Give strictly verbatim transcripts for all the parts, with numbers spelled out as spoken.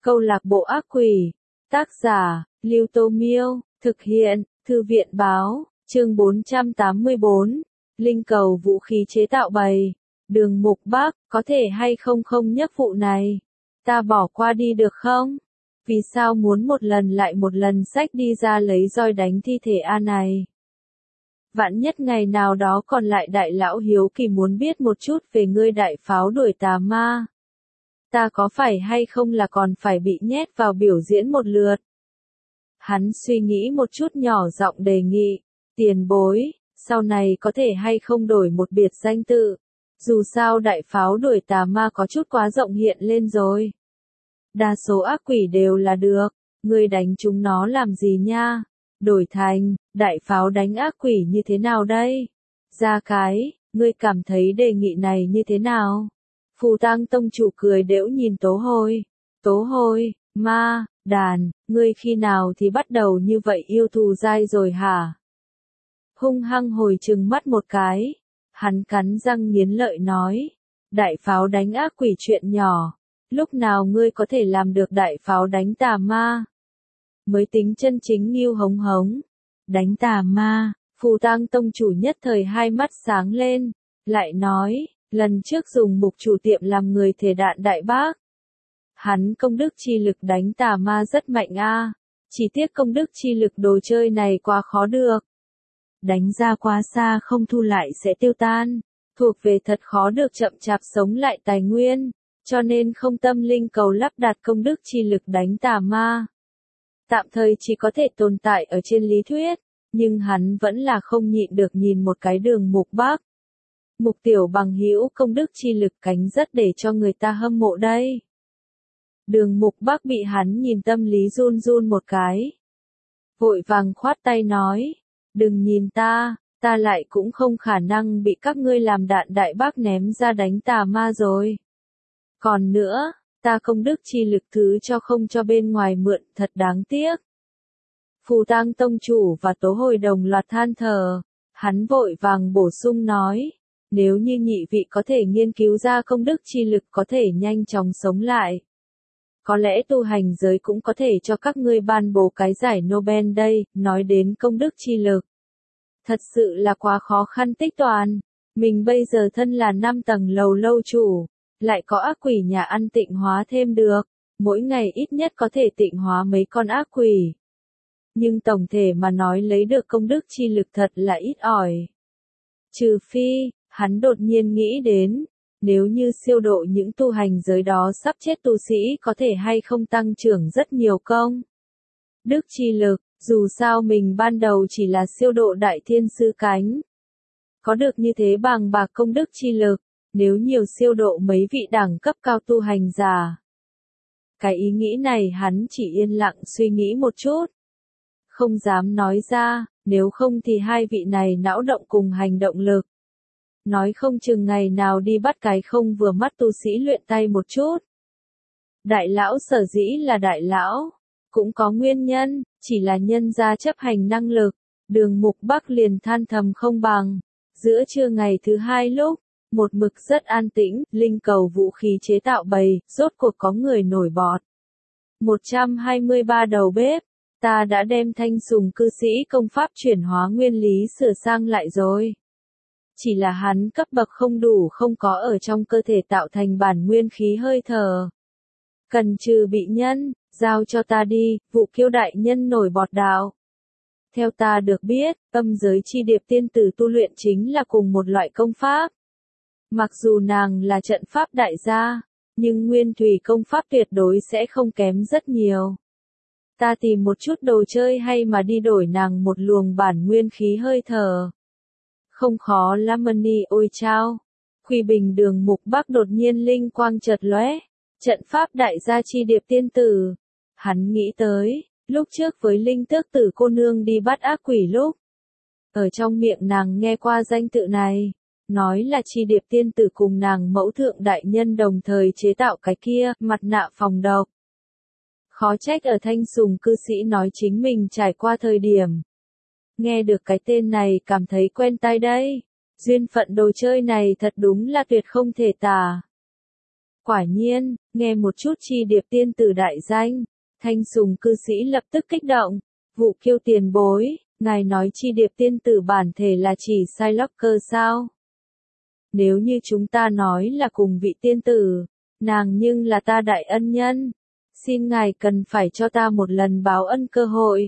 Câu lạc bộ ác quỷ. Tác giả, Lưu Tô Miêu. Thực hiện, Thư viện báo. Chương bốn trăm tám mươi bốn. Linh cầu vũ khí chế tạo bày. Đường Mục Bắc, có thể hay không không nhắc vụ này. Ta bỏ qua đi được không? Vì sao muốn một lần lại một lần xách đi ra lấy roi đánh thi thể A này? Vạn nhất ngày nào đó còn lại đại lão hiếu kỳ muốn biết một chút về ngươi đại pháo đuổi tà ma. Ta có phải hay không là còn phải bị nhét vào biểu diễn một lượt? Hắn suy nghĩ một chút nhỏ giọng đề nghị. Tiền bối, sau này có thể hay không đổi một biệt danh tự. Dù sao đại pháo đuổi tà ma có chút quá rộng hiện lên rồi. Đa số ác quỷ đều là được. Ngươi đánh chúng nó làm gì nha? Đổi thành, đại pháo đánh ác quỷ như thế nào đây? Ra cái, ngươi cảm thấy đề nghị này như thế nào? Phù Tang tông chủ cười đễu nhìn Tố Hôi. Tố Hôi, ma, đàn, ngươi khi nào thì bắt đầu như vậy yêu thù dai rồi hả? Hung hăng hồi trừng mắt một cái. Hắn cắn răng nghiến lợi nói. Đại pháo đánh ác quỷ chuyện nhỏ. Lúc nào ngươi có thể làm được đại pháo đánh tà ma? Mới tính chân chính nghiêu hống hống. Đánh tà ma, Phù Tang tông chủ nhất thời hai mắt sáng lên. Lại nói, lần trước dùng mục chủ tiệm làm người thể đạn đại bác. Hắn công đức chi lực đánh tà ma rất mạnh a. Chỉ tiếc công đức chi lực đồ chơi này quá khó được. Đánh ra quá xa không thu lại sẽ tiêu tan. Thuộc về thật khó được chậm chạp sống lại tài nguyên. Cho nên không tâm linh cầu lắp đặt công đức chi lực đánh tà ma. Tạm thời chỉ có thể tồn tại ở trên lý thuyết. Nhưng hắn vẫn là không nhịn được nhìn một cái Đường Mục Bắc. Mục tiểu bằng hữu công đức chi lực cánh rất để cho người ta hâm mộ đây. Đường Mục Bắc bị hắn nhìn tâm lý run run một cái. Vội vàng khoát tay nói. Đừng nhìn ta, ta lại cũng không khả năng bị các ngươi làm đạn đại bác ném ra đánh tà ma rồi. Còn nữa, ta công đức chi lực thứ cho không cho bên ngoài mượn thật đáng tiếc. Phù Tang tông chủ và Tố Hồi đồng loạt than thở. Hắn vội vàng bổ sung nói. Nếu như nhị vị có thể nghiên cứu ra công đức chi lực có thể nhanh chóng sống lại. Có lẽ tu hành giới cũng có thể cho các ngươi ban bố cái giải Nobel đây, nói đến công đức chi lực. Thật sự là quá khó khăn tích toàn. Mình bây giờ thân là năm tầng lầu lâu chủ, lại có ác quỷ nhà ăn tịnh hóa thêm được. Mỗi ngày ít nhất có thể tịnh hóa mấy con ác quỷ. Nhưng tổng thể mà nói lấy được công đức chi lực thật là ít ỏi. Trừ phi, hắn đột nhiên nghĩ đến, nếu như siêu độ những tu hành giới đó sắp chết tu sĩ có thể hay không tăng trưởng rất nhiều công. Đức chi lực, dù sao mình ban đầu chỉ là siêu độ đại thiên sư cánh. Có được như thế bằng bạc công đức chi lực, nếu nhiều siêu độ mấy vị đẳng cấp cao tu hành giả. Cái ý nghĩ này hắn chỉ yên lặng suy nghĩ một chút. Không dám nói ra, nếu không thì hai vị này não động cùng hành động lực. Nói không chừng ngày nào đi bắt cái không vừa mắt tu sĩ luyện tay một chút. Đại lão sở dĩ là đại lão, cũng có nguyên nhân, chỉ là nhân gia chấp hành năng lực. Đường Mục Bắc liền than thầm không bằng. Giữa trưa ngày thứ hai lúc, một mực rất an tĩnh, linh cầu vũ khí chế tạo bày, rốt cuộc có người nổi bọt. một trăm hai mươi ba đầu bếp, ta đã đem thanh sùng cư sĩ công pháp chuyển hóa nguyên lý sửa sang lại rồi. Chỉ là hắn cấp bậc không đủ không có ở trong cơ thể tạo thành bản nguyên khí hơi thở. Cần trừ bị nhân, giao cho ta đi, Vụ Kiêu đại nhân nổi bọt đạo. Theo ta được biết, âm giới chi điệp tiên tử tu luyện chính là cùng một loại công pháp. Mặc dù nàng là trận pháp đại gia, nhưng nguyên thủy công pháp tuyệt đối sẽ không kém rất nhiều. Ta tìm một chút đồ chơi hay mà đi đổi nàng một luồng bản nguyên khí hơi thở. Không khó lắm Mani ôi chao. Khuy Bình Đường Mục Bắc đột nhiên linh quang chợt lóe. Trận pháp đại gia chi điệp tiên tử. Hắn nghĩ tới, lúc trước với linh tước tử cô nương đi bắt ác quỷ lúc. Ở trong miệng nàng nghe qua danh tự này. Nói là chi điệp tiên tử cùng nàng mẫu thượng đại nhân đồng thời chế tạo cái kia, mặt nạ phòng độc. Khó trách ở thanh sùng cư sĩ nói chính mình trải qua thời điểm. Nghe được cái tên này cảm thấy quen tai đây. Duyên phận đồ chơi này thật đúng là tuyệt không thể tả. Quả nhiên, nghe một chút chi điệp tiên tử đại danh, Thanh Sùng cư sĩ lập tức kích động. Vụ Kiêu tiền bối, ngài nói chi điệp tiên tử bản thể là chỉ Psylocke sao? Nếu như chúng ta nói là cùng vị tiên tử, nàng nhưng là ta đại ân nhân. Xin ngài cần phải cho ta một lần báo ân cơ hội.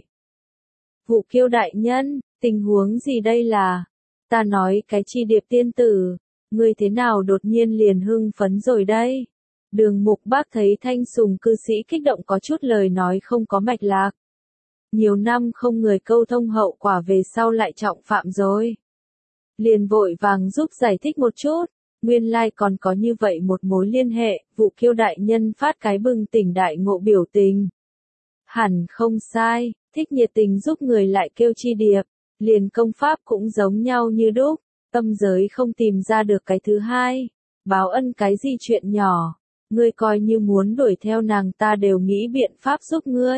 Vụ Kiêu đại nhân, tình huống gì đây là? Ta nói cái chi điệp tiên tử, ngươi thế nào đột nhiên liền hưng phấn rồi đây? Đường Mục Bác thấy Thanh Sùng cư sĩ kích động có chút lời nói không có mạch lạc. Nhiều năm không người câu thông hậu quả về sau lại trọng phạm rồi. Liền vội vàng giúp giải thích một chút, nguyên lai còn có như vậy một mối liên hệ, Vụ Kiêu đại nhân phát cái bừng tỉnh đại ngộ biểu tình. Hẳn không sai, thích nhiệt tình giúp người lại kêu chi điệp, liền công pháp cũng giống nhau như đúc, tâm giới không tìm ra được cái thứ hai, báo ân cái gì chuyện nhỏ, ngươi coi như muốn đuổi theo nàng ta đều nghĩ biện pháp giúp ngươi.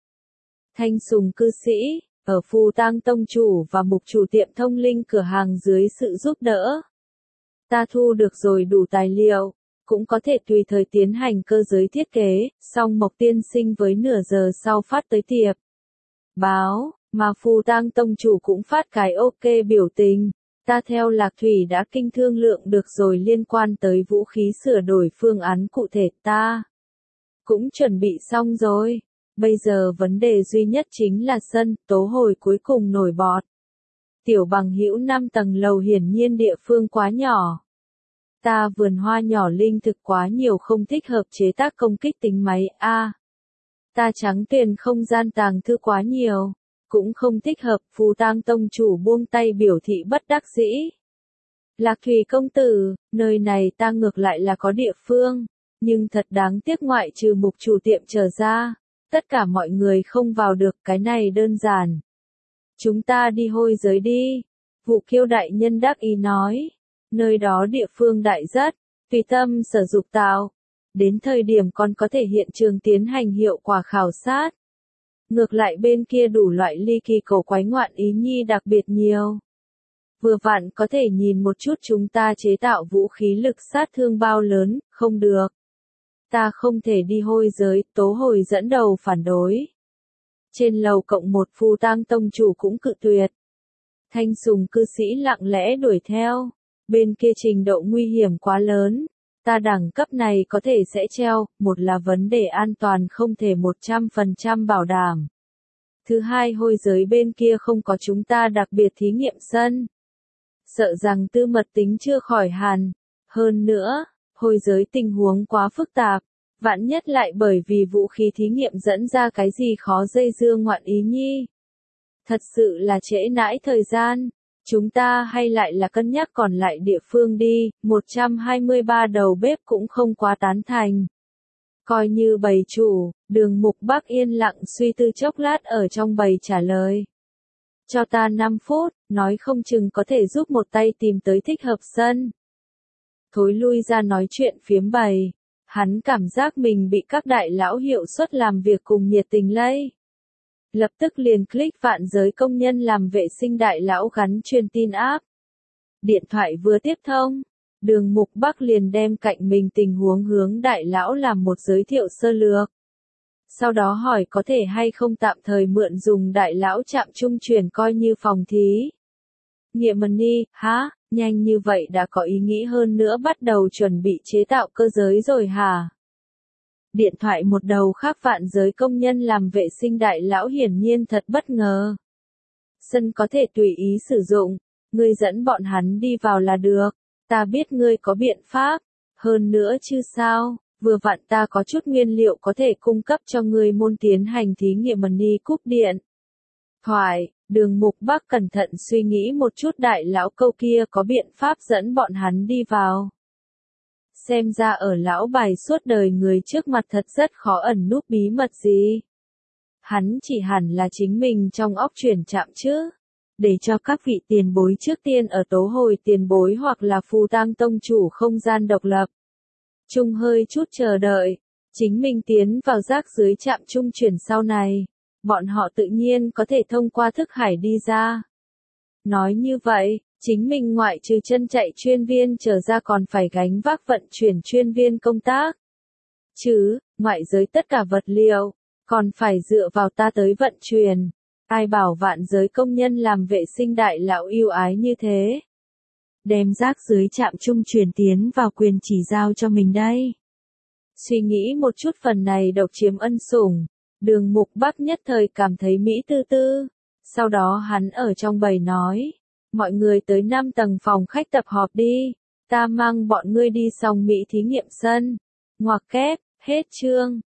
Thanh Sùng cư sĩ, ở Phù Tang tông chủ và mục chủ tiệm thông linh cửa hàng dưới sự giúp đỡ. Ta thu được rồi đủ tài liệu, cũng có thể tùy thời tiến hành cơ giới thiết kế, song Mộc tiên sinh với nửa giờ sau phát tới tiệp. Báo, mà Phù Tang tông chủ cũng phát cái ok biểu tình. Ta theo Lạc Thủy đã kinh thương lượng được rồi liên quan tới vũ khí sửa đổi phương án cụ thể ta. Cũng chuẩn bị xong rồi. Bây giờ vấn đề duy nhất chính là sân, tố hồi cuối cùng nổi bọt. Tiểu Bằng Hữu năm tầng lầu hiển nhiên địa phương quá nhỏ. Ta vườn hoa nhỏ linh thực quá nhiều không thích hợp chế tác công kích tính máy A. À, ta trắng tiền không gian tàng thư quá nhiều. Cũng không thích hợp, Phù Tang tông chủ buông tay biểu thị bất đắc dĩ. Lạc Thủy công tử, nơi này ta ngược lại là có địa phương, nhưng thật đáng tiếc ngoại trừ mục chủ tiệm trở ra, tất cả mọi người không vào được, cái này đơn giản. Chúng ta đi hôi giới đi, Vụ Kiêu đại nhân đắc ý nói, nơi đó địa phương đại rất, tùy tâm sở dục tạo, đến thời điểm còn có thể hiện trường tiến hành hiệu quả khảo sát. Ngược lại bên kia đủ loại ly kỳ cổ quái ngoạn ý nhi đặc biệt nhiều. Vừa vặn có thể nhìn một chút chúng ta chế tạo vũ khí lực sát thương bao lớn, không được. Ta không thể đi hôi giới, Tố Hồi dẫn đầu phản đối. Trên lầu cộng một Phù Tang tông chủ cũng cự tuyệt. Thanh Sùng cư sĩ lặng lẽ đuổi theo. Bên kia trình độ nguy hiểm quá lớn. Ta đẳng cấp này có thể sẽ treo, một là vấn đề an toàn không thể một trăm phần trăm bảo đảm. Thứ hai hôi giới bên kia không có chúng ta đặc biệt thí nghiệm sân. Sợ rằng tư mật tính chưa khỏi hẳn. Hơn nữa, hôi giới tình huống quá phức tạp. Vạn nhất lại bởi vì vũ khí thí nghiệm dẫn ra cái gì khó dây dưa ngoạn ý nhi. Thật sự là trễ nãi thời gian. Chúng ta hay lại là cân nhắc còn lại địa phương đi, một trăm hai mươi ba đầu bếp cũng không quá tán thành. Coi như bầy chủ, Đường Mục Bác yên lặng suy tư chốc lát ở trong bầy trả lời. Cho ta năm phút, nói không chừng có thể giúp một tay tìm tới thích hợp sân. Thối lui ra nói chuyện phiếm bầy, hắn cảm giác mình bị các đại lão hiệu suất làm việc cùng nhiệt tình lây. Lập tức liền click vạn giới công nhân làm vệ sinh đại lão gắn truyền tin áp. Điện thoại vừa tiếp thông, Đường Mục Bắc liền đem cạnh mình tình huống hướng đại lão làm một giới thiệu sơ lược. Sau đó hỏi có thể hay không tạm thời mượn dùng đại lão trạm trung chuyển coi như phòng thí. Nghiệm mần ni, hả, nhanh như vậy đã có ý nghĩ hơn nữa bắt đầu chuẩn bị chế tạo cơ giới rồi hả? Điện thoại một đầu khác vạn giới công nhân làm vệ sinh đại lão hiển nhiên thật bất ngờ. Sân có thể tùy ý sử dụng, ngươi dẫn bọn hắn đi vào là được, ta biết ngươi có biện pháp, hơn nữa chứ sao, vừa vặn ta có chút nguyên liệu có thể cung cấp cho ngươi môn tiến hành thí nghiệm mini cúp điện. Thoại, Đường Mục Bắc cẩn thận suy nghĩ một chút đại lão câu kia có biện pháp dẫn bọn hắn đi vào. Xem ra ở lão bài suốt đời người trước mặt thật rất khó ẩn núp bí mật gì. Hắn chỉ hẳn là chính mình trong óc chuyển chạm chứ. Để cho các vị tiền bối trước tiên ở tố hồi tiền bối hoặc là Phù Tang tông chủ không gian độc lập. Trung hơi chút chờ đợi. Chính mình tiến vào rác dưới trạm trung chuyển sau này. Bọn họ tự nhiên có thể thông qua thức hải đi ra. Nói như vậy, Chính mình ngoại trừ chân chạy chuyên viên trở ra còn phải gánh vác vận chuyển chuyên viên công tác. Chứ, ngoại giới tất cả vật liệu, còn phải dựa vào ta tới vận chuyển. Ai bảo vạn giới công nhân làm vệ sinh đại lão yêu ái như thế. Đem rác dưới trạm trung truyền tiến vào quyền chỉ giao cho mình đây. Suy nghĩ một chút phần này độc chiếm ân sủng. Đường Mục Bắc nhất thời cảm thấy mỹ tư tư. Sau đó hắn ở trong bầy nói. Mọi người tới năm tầng phòng khách tập họp đi. Ta mang bọn ngươi đi xong Mỹ thí nghiệm sân. Ngoặc kép, hết chương.